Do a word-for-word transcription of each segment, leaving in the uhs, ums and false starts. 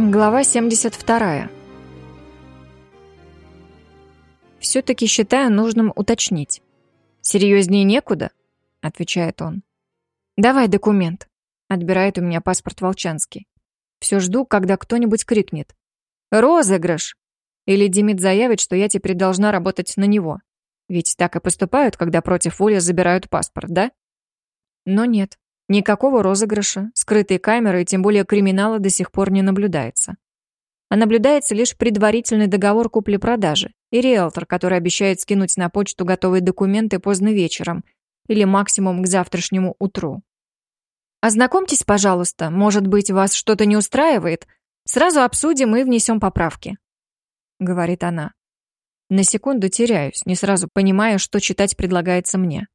Глава семьдесят вторая. «Все-таки считаю нужным уточнить. Серьезнее некуда?» — отвечает он. «Давай документ», — отбирает у меня паспорт Волчанский. Все жду, когда кто-нибудь крикнет: «Розыгрыш!» Или Демид заявит, что я теперь должна работать на него. Ведь так и поступают, когда против воли забирают паспорт, да? Но нет. Никакого розыгрыша, скрытой камеры и тем более криминала до сих пор не наблюдается. А наблюдается лишь предварительный договор купли-продажи и риэлтор, который обещает скинуть на почту готовые документы поздно вечером или максимум к завтрашнему утру. «Ознакомьтесь, пожалуйста, может быть, вас что-то не устраивает? Сразу обсудим и внесем поправки», — говорит она. На секунду теряюсь, не сразу понимая, что читать предлагается мне.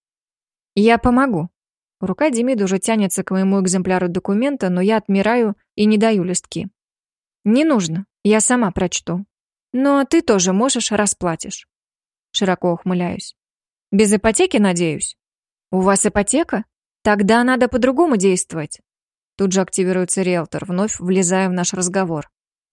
«Я помогу». Рука Демида уже тянется к моему экземпляру документа, но я отмираю и не даю листки. «Не нужно, я сама прочту. Но ты тоже можешь, расплатишь». Широко ухмыляюсь. «Без ипотеки, надеюсь?» «У вас ипотека? Тогда надо по-другому действовать». Тут же активируется риэлтор, вновь влезая в наш разговор.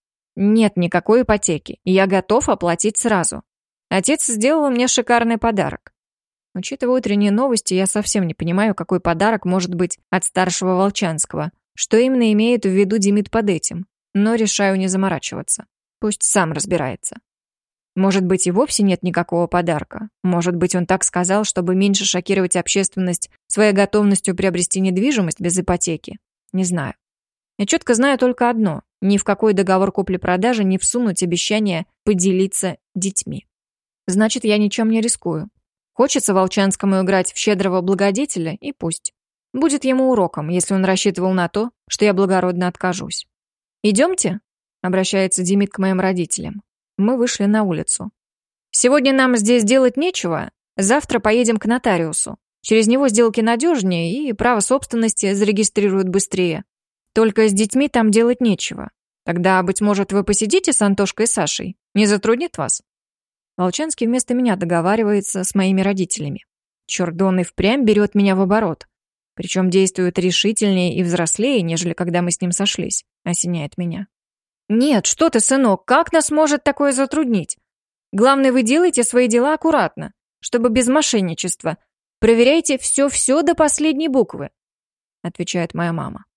«Нет никакой ипотеки, я готов оплатить сразу. Отец сделал мне шикарный подарок». Учитывая утренние новости, я совсем не понимаю, какой подарок может быть от старшего Волчанского, что именно имеет в виду Демид под этим, но решаю не заморачиваться. Пусть сам разбирается. Может быть, и вовсе нет никакого подарка. Может быть, он так сказал, чтобы меньше шокировать общественность своей готовностью приобрести недвижимость без ипотеки. Не знаю. Я четко знаю только одно. Ни в какой договор купли-продажи не всунуть обещание поделиться детьми. Значит, я ничем не рискую. Хочется Волчанскому играть в щедрого благодетеля, и пусть. Будет ему уроком, если он рассчитывал на то, что я благородно откажусь. «Идемте?» — обращается Демид к моим родителям. Мы вышли на улицу. «Сегодня нам здесь делать нечего. Завтра поедем к нотариусу. Через него сделки надежнее и право собственности зарегистрируют быстрее. Только с детьми там делать нечего. Тогда, быть может, вы посидите с Антошкой и Сашей? Не затруднит вас?» Волчанский вместо меня договаривается с моими родителями. Черт, да он и впрямь берет меня в оборот. Причем действует решительнее и взрослее, нежели когда мы с ним сошлись, осеняет меня. «Нет, что ты, сынок, как нас может такое затруднить? Главное, вы делайте свои дела аккуратно, чтобы без мошенничества. Проверяйте все-все до последней буквы», отвечает моя мама.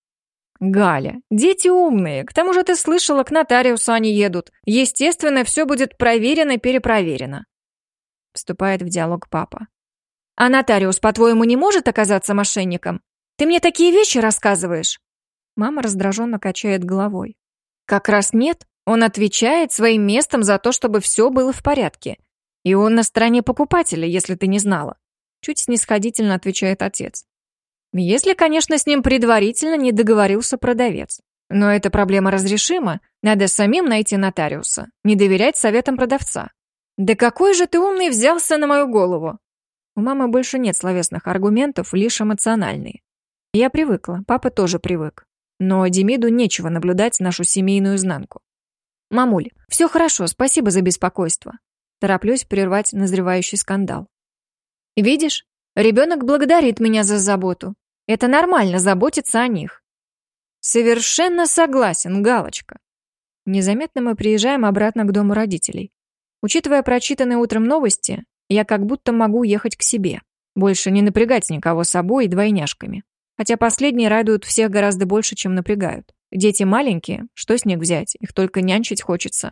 «Галя, дети умные, к тому же ты слышала, к нотариусу они едут. Естественно, все будет проверено-перепроверено», вступает в диалог папа. «А нотариус, по-твоему, не может оказаться мошенником? Ты мне такие вещи рассказываешь?» Мама раздраженно качает головой. «Как раз нет, он отвечает своим местом за то, чтобы все было в порядке. И он на стороне покупателя, если ты не знала», чуть снисходительно отвечает отец. «Если, конечно, с ним предварительно не договорился продавец. Но эта проблема разрешима, надо самим найти нотариуса, не доверять советам продавца». «Да какой же ты умный взялся на мою голову!» У мамы больше нет словесных аргументов, лишь эмоциональные. Я привыкла, папа тоже привык. Но Демиду нечего наблюдать нашу семейную изнанку. «Мамуль, все хорошо, спасибо за беспокойство». Тороплюсь прервать назревающий скандал. «Видишь, ребенок благодарит меня за заботу. Это нормально заботиться о них». «Совершенно согласен, Галочка». Незаметно мы приезжаем обратно к дому родителей. Учитывая прочитанные утром новости, я как будто могу ехать к себе. Больше не напрягать никого собой и двойняшками. Хотя последние радуют всех гораздо больше, чем напрягают. Дети маленькие, что с них взять? Их только нянчить хочется.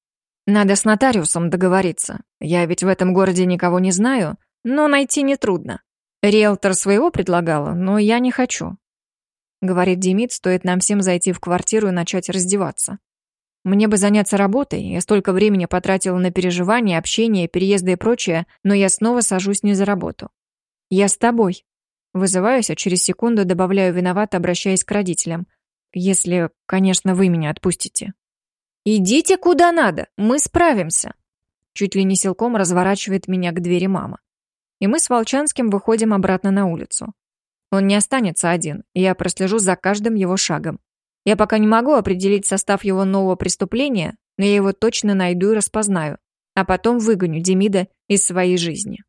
Надо с нотариусом договориться. Я ведь в этом городе никого не знаю, но найти нетрудно. Риэлтор своего предлагала, но я не хочу. Говорит Демид, стоит нам всем зайти в квартиру и начать раздеваться. Мне бы заняться работой, я столько времени потратила на переживания, общение, переезды и прочее, но я снова сажусь не за работу. «Я с тобой». Вызываюсь, а через секунду добавляю виновато, обращаясь к родителям. «Если, конечно, вы меня отпустите». «Идите куда надо, мы справимся». Чуть ли не силком разворачивает меня к двери мама. И мы с Волчанским выходим обратно на улицу. Он не останется один, и я прослежу за каждым его шагом. Я пока не могу определить состав его нового преступления, но я его точно найду и распознаю, а потом выгоню Демида из своей жизни.